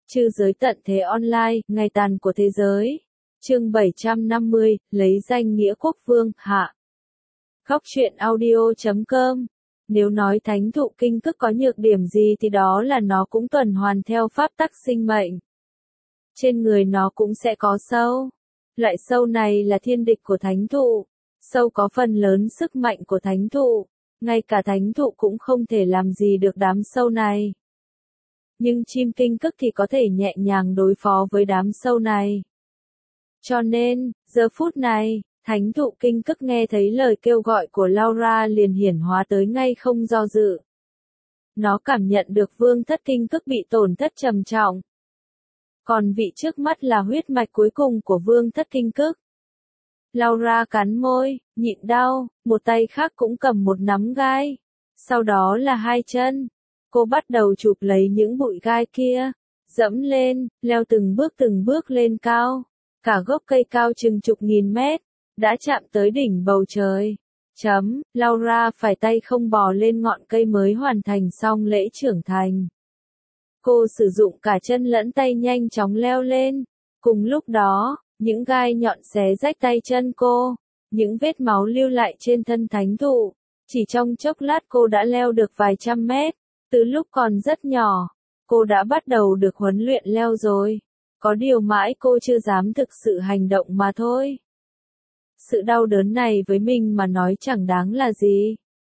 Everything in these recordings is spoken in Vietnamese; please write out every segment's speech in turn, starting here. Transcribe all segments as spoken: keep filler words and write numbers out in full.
Trư giới tận thế online, ngày tàn của thế giới. Chương bảy trăm năm mươi, lấy danh nghĩa quốc vương, hạ. Góc truyện audio chấm com. Nếu nói thánh thụ kinh cức có nhược điểm gì thì đó là nó cũng tuần hoàn theo pháp tắc sinh mệnh. Trên người nó cũng sẽ có sâu. Loại sâu này là thiên địch của thánh thụ. Sâu có phần lớn sức mạnh của thánh thụ. Ngay cả thánh thụ cũng không thể làm gì được đám sâu này. Nhưng chim kinh cức thì có thể nhẹ nhàng đối phó với đám sâu này. Cho nên, giờ phút này, thánh thụ kinh cức nghe thấy lời kêu gọi của Laura liền hiển hóa tới ngay không do dự. Nó cảm nhận được vương thất kinh cức bị tổn thất trầm trọng. Còn vị trước mắt là huyết mạch cuối cùng của vương thất kinh cức. Laura cắn môi, nhịn đau, một tay khác cũng cầm một nắm gai. Sau đó là hai chân. Cô bắt đầu chụp lấy những bụi gai kia, dẫm lên, leo từng bước từng bước lên cao. Cả gốc cây cao chừng chục nghìn mét, đã chạm tới đỉnh bầu trời. Chấm, Laura phải tay không bò lên ngọn cây mới hoàn thành xong lễ trưởng thành. Cô sử dụng cả chân lẫn tay nhanh chóng leo lên. Cùng lúc đó, những gai nhọn xé rách tay chân cô, những vết máu lưu lại trên thân thánh thụ. Chỉ trong chốc lát cô đã leo được vài trăm mét. Từ lúc còn rất nhỏ, cô đã bắt đầu được huấn luyện leo rồi. Có điều mãi cô chưa dám thực sự hành động mà thôi. Sự đau đớn này với mình mà nói chẳng đáng là gì.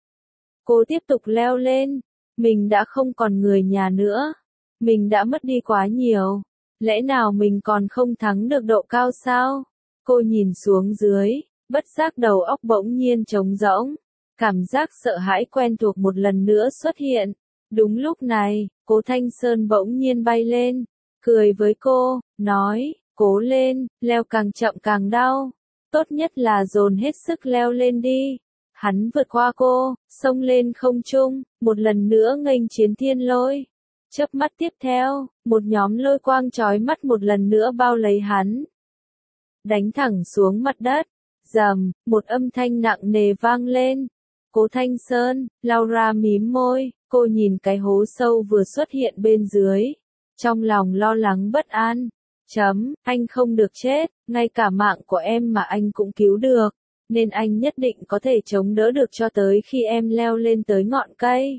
Cô tiếp tục leo lên. Mình đã không còn người nhà nữa. Mình đã mất đi quá nhiều. Lẽ nào mình còn không thắng được độ cao sao? Cô nhìn xuống dưới, bất giác đầu óc bỗng nhiên trống rỗng. Cảm giác sợ hãi quen thuộc một lần nữa xuất hiện. Đúng lúc này, Cố Thanh Sơn bỗng nhiên bay lên, cười với cô, nói, cố lên, leo càng chậm càng đau. Tốt nhất là dồn hết sức leo lên đi. Hắn vượt qua cô, xông lên không trung, một lần nữa nghênh chiến thiên lôi. Chớp mắt tiếp theo, một nhóm lôi quang chói mắt một lần nữa bao lấy hắn. Đánh thẳng xuống mặt đất, rầm, một âm thanh nặng nề vang lên. Cố Thanh Sơn, Laura mím môi, cô nhìn cái hố sâu vừa xuất hiện bên dưới. Trong lòng lo lắng bất an. Chấm, anh không được chết, ngay cả mạng của em mà anh cũng cứu được. Nên anh nhất định có thể chống đỡ được cho tới khi em leo lên tới ngọn cây.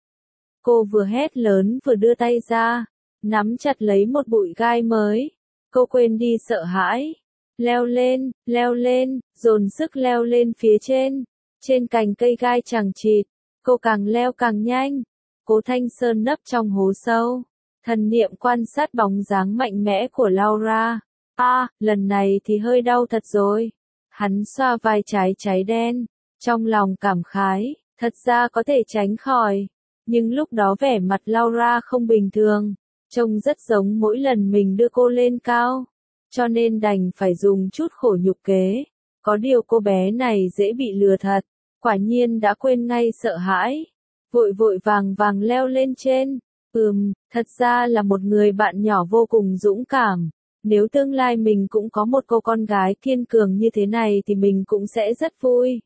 Cô vừa hét lớn vừa đưa tay ra, nắm chặt lấy một bụi gai mới. Cô quên đi sợ hãi. Leo lên, leo lên, dồn sức leo lên phía trên. Trên cành cây gai chằng chịt, cô càng leo càng nhanh. Cố Thanh Sơn nấp trong hố sâu, thần niệm quan sát bóng dáng mạnh mẽ của Laura. À, lần này thì hơi đau thật rồi. Hắn xoa vai trái cháy đen, trong lòng cảm khái, thật ra có thể tránh khỏi. Nhưng lúc đó vẻ mặt Laura không bình thường, trông rất giống mỗi lần mình đưa cô lên cao. Cho nên đành phải dùng chút khổ nhục kế. Có điều cô bé này dễ bị lừa thật. Quả nhiên đã quên ngay sợ hãi. Vội vội vàng vàng leo lên trên. Ừm, thật ra là một người bạn nhỏ vô cùng dũng cảm. Nếu tương lai mình cũng có một cô con gái kiên cường như thế này thì mình cũng sẽ rất vui.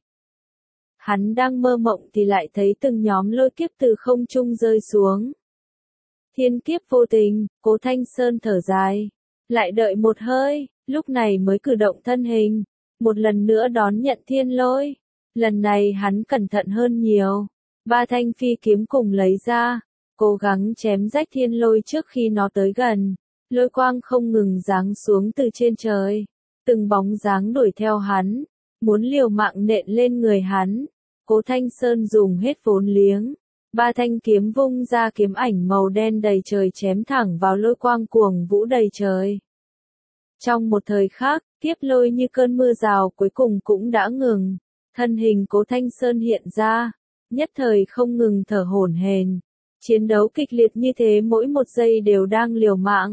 Hắn đang mơ mộng thì lại thấy từng nhóm lôi kiếp từ không trung rơi xuống. Thiên kiếp vô tình, Cố Thanh Sơn thở dài. Lại đợi một hơi, lúc này mới cử động thân hình. Một lần nữa đón nhận thiên lôi. Lần này hắn cẩn thận hơn nhiều. Ba thanh phi kiếm cùng lấy ra. Cố gắng chém rách thiên lôi trước khi nó tới gần. Lôi quang không ngừng giáng xuống từ trên trời. Từng bóng dáng đuổi theo hắn. Muốn liều mạng nện lên người hắn. Cố Thanh Sơn dùng hết vốn liếng. Ba thanh kiếm vung ra kiếm ảnh màu đen đầy trời chém thẳng vào lôi quang cuồng vũ đầy trời. Trong một thời khắc, kiếp lôi như cơn mưa rào cuối cùng cũng đã ngừng. Thân hình Cố Thanh Sơn hiện ra, nhất thời không ngừng thở hổn hển. Chiến đấu kịch liệt như thế mỗi một giây đều đang liều mạng.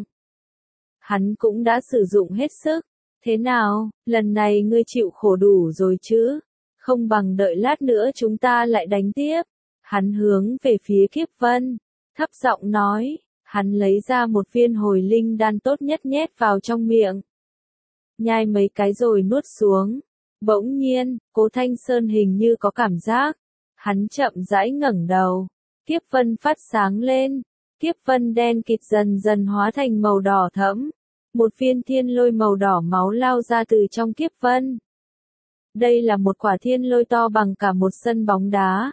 Hắn cũng đã sử dụng hết sức. Thế nào, lần này ngươi chịu khổ đủ rồi chứ? Không bằng đợi lát nữa chúng ta lại đánh tiếp. Hắn hướng về phía Kiếp Vân, thấp giọng nói. Hắn lấy ra một viên hồi linh đan tốt nhất nhét vào trong miệng. Nhai mấy cái rồi nuốt xuống. Bỗng nhiên, Cố Thanh Sơn hình như có cảm giác. Hắn chậm rãi ngẩng đầu. Kiếp Vân phát sáng lên. Kiếp vân đen kịt dần dần hóa thành màu đỏ thẫm. Một viên thiên lôi màu đỏ máu lao ra từ trong kiếp vân. Đây là một quả thiên lôi to bằng cả một sân bóng đá.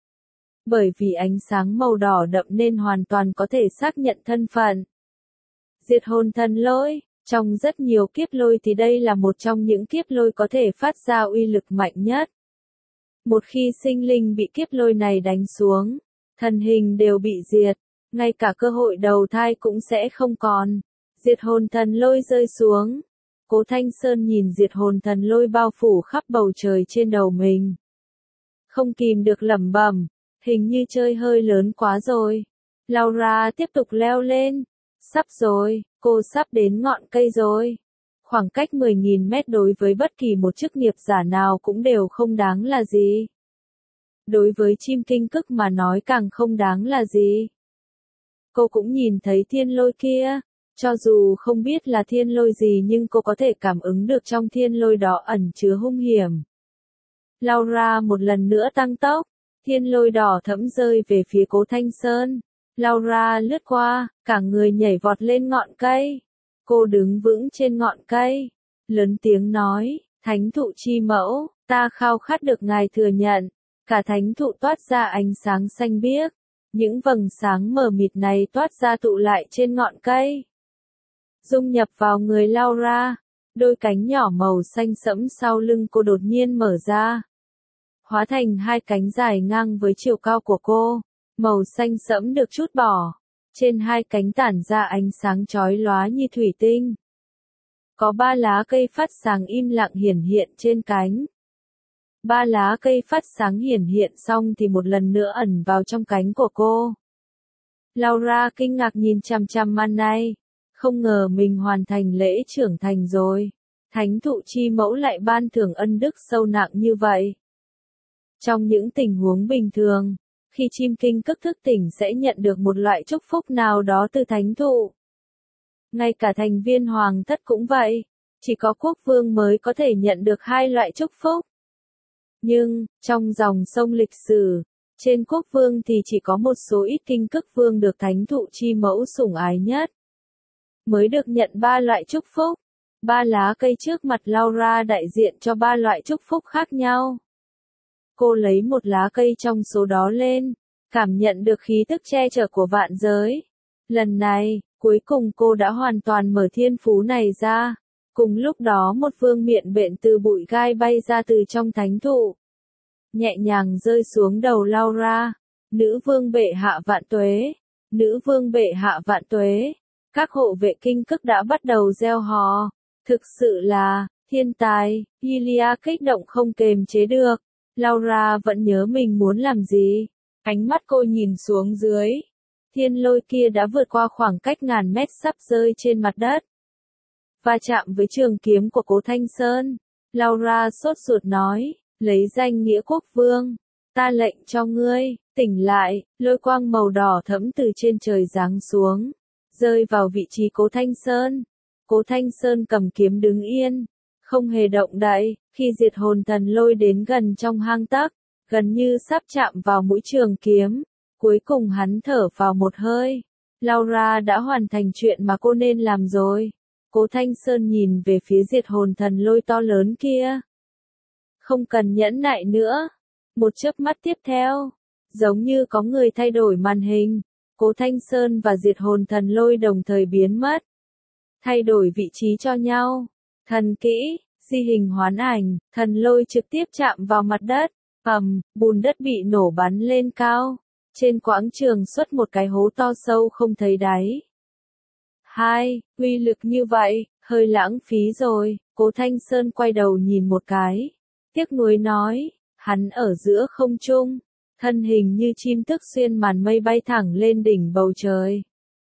Bởi vì ánh sáng màu đỏ đậm nên hoàn toàn có thể xác nhận thân phận. Diệt hồn thần lôi, trong rất nhiều kiếp lôi thì đây là một trong những kiếp lôi có thể phát ra uy lực mạnh nhất. Một khi sinh linh bị kiếp lôi này đánh xuống, thần hình đều bị diệt, ngay cả cơ hội đầu thai cũng sẽ không còn. Diệt hồn thần lôi rơi xuống. Cố Thanh Sơn nhìn diệt hồn thần lôi bao phủ khắp bầu trời trên đầu mình. Không kìm được lẩm bẩm, hình như chơi hơi lớn quá rồi. Laura tiếp tục leo lên. Sắp rồi, cô sắp đến ngọn cây rồi. Khoảng cách mười nghìn mét đối với bất kỳ một chức nghiệp giả nào cũng đều không đáng là gì. Đối với chim kinh cức mà nói càng không đáng là gì. Cô cũng nhìn thấy thiên lôi kia. Cho dù không biết là thiên lôi gì nhưng cô có thể cảm ứng được trong thiên lôi đó ẩn chứa hung hiểm. Laura một lần nữa tăng tốc, thiên lôi đỏ thẫm rơi về phía Cố Thanh Sơn. Laura lướt qua, cả người nhảy vọt lên ngọn cây. Cô đứng vững trên ngọn cây, lớn tiếng nói, thánh thụ chi mẫu, ta khao khát được ngài thừa nhận. Cả thánh thụ toát ra ánh sáng xanh biếc. Những vầng sáng mờ mịt này toát ra tụ lại trên ngọn cây. Dung nhập vào người Laura, đôi cánh nhỏ màu xanh sẫm sau lưng cô đột nhiên mở ra. Hóa thành hai cánh dài ngang với chiều cao của cô, màu xanh sẫm được trút bỏ. Trên hai cánh tản ra ánh sáng chói lóa như thủy tinh. Có ba lá cây phát sáng im lặng hiển hiện trên cánh. Ba lá cây phát sáng hiển hiện xong thì một lần nữa ẩn vào trong cánh của cô. Laura kinh ngạc nhìn chằm chằm màn này. Không ngờ mình hoàn thành lễ trưởng thành rồi. Thánh thụ chi mẫu lại ban thưởng ân đức sâu nặng như vậy. Trong những tình huống bình thường, khi chim kinh cức thức tỉnh sẽ nhận được một loại chúc phúc nào đó từ thánh thụ. Ngay cả thành viên hoàng thất cũng vậy, chỉ có quốc vương mới có thể nhận được hai loại chúc phúc. Nhưng, trong dòng sông lịch sử, trên quốc vương thì chỉ có một số ít kinh cức vương được thánh thụ chi mẫu sủng ái nhất. Mới được nhận ba loại chúc phúc. Ba lá cây trước mặt Laura đại diện cho ba loại chúc phúc khác nhau. Cô lấy một lá cây trong số đó lên, cảm nhận được khí tức che chở của vạn giới. Lần này, cuối cùng cô đã hoàn toàn mở thiên phú này ra. Cùng lúc đó một vương miện bện từ bụi gai bay ra từ trong thánh thụ. Nhẹ nhàng rơi xuống đầu Laura. Nữ vương bệ hạ vạn tuế. Nữ vương bệ hạ vạn tuế. Các hộ vệ kinh cức đã bắt đầu reo hò. Thực sự là, thiên tài, Ilia kích động không kềm chế được. Laura vẫn nhớ mình muốn làm gì. Ánh mắt cô nhìn xuống dưới. Thiên lôi kia đã vượt qua khoảng cách ngàn mét sắp rơi trên mặt đất. Va chạm với trường kiếm của Cố Thanh Sơn. Laura sốt ruột nói, lấy danh nghĩa quốc vương. Ta lệnh cho ngươi, tỉnh lại, lôi quang màu đỏ thẫm từ trên trời giáng xuống. Rơi vào vị trí Cố Thanh Sơn. Cố Thanh Sơn cầm kiếm đứng yên, không hề động đậy, khi diệt hồn thần lôi đến gần trong hang tấc, gần như sắp chạm vào mũi trường kiếm. Cuối cùng hắn thở vào một hơi. Laura đã hoàn thành chuyện mà cô nên làm rồi. Cố Thanh Sơn nhìn về phía diệt hồn thần lôi to lớn kia. Không cần nhẫn nại nữa. Một chớp mắt tiếp theo, giống như có người thay đổi màn hình. Cố Thanh Sơn và diệt hồn thần lôi đồng thời biến mất. Thay đổi vị trí cho nhau. Thần kỹ, di hình hoán ảnh, thần lôi trực tiếp chạm vào mặt đất. Ầm, bùn đất bị nổ bắn lên cao. Trên quảng trường xuất một cái hố to sâu không thấy đáy. Hai, uy lực như vậy, hơi lãng phí rồi. Cố Thanh Sơn quay đầu nhìn một cái. Tiếc nuối nói, hắn ở giữa không trung. Thân hình như chim tức xuyên màn mây bay thẳng lên đỉnh bầu trời.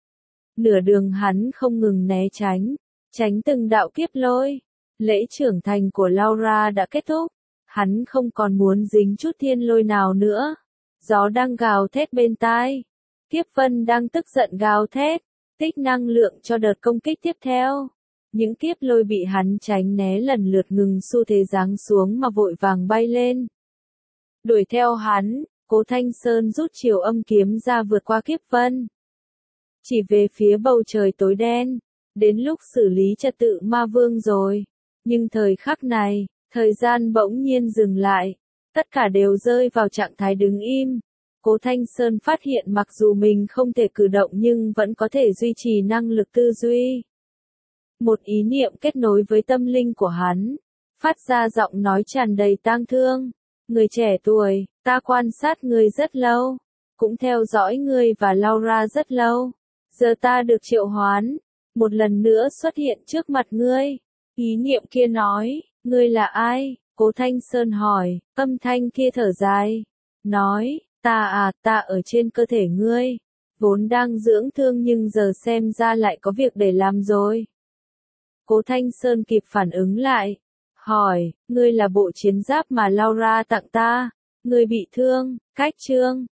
Nửa đường hắn không ngừng né tránh, tránh từng đạo kiếp lôi. Lễ trưởng thành của Laura đã kết thúc. Hắn không còn muốn dính chút thiên lôi nào nữa. Gió đang gào thét bên tai. Kiếp vân đang tức giận gào thét. Tích năng lượng cho đợt công kích tiếp theo. Những kiếp lôi bị hắn tránh né lần lượt ngừng xu thế giáng xuống mà vội vàng bay lên. Đuổi theo hắn, Cố Thanh Sơn rút chiều âm kiếm ra vượt qua kiếp vân. chỉ về phía bầu trời tối đen, đến lúc xử lý trật tự ma vương rồi. Nhưng thời khắc này, thời gian bỗng nhiên dừng lại, tất cả đều rơi vào trạng thái đứng im. Cố Thanh Sơn phát hiện mặc dù mình không thể cử động nhưng vẫn có thể duy trì năng lực tư duy. Một ý niệm kết nối với tâm linh của hắn, phát ra giọng nói tràn đầy tang thương. Người trẻ tuổi, ta quan sát ngươi rất lâu, cũng theo dõi ngươi và Laura rất lâu. Giờ ta được triệu hoán, một lần nữa xuất hiện trước mặt ngươi. Ý niệm kia nói, ngươi là ai? Cố Thanh Sơn hỏi, âm thanh kia thở dài, nói, ta à, ta ở trên cơ thể ngươi, vốn đang dưỡng thương nhưng giờ xem ra lại có việc để làm rồi. Cố Thanh Sơn kịp phản ứng lại, hỏi, ngươi là bộ chiến giáp mà Laura tặng ta, ngươi bị thương, cách trương,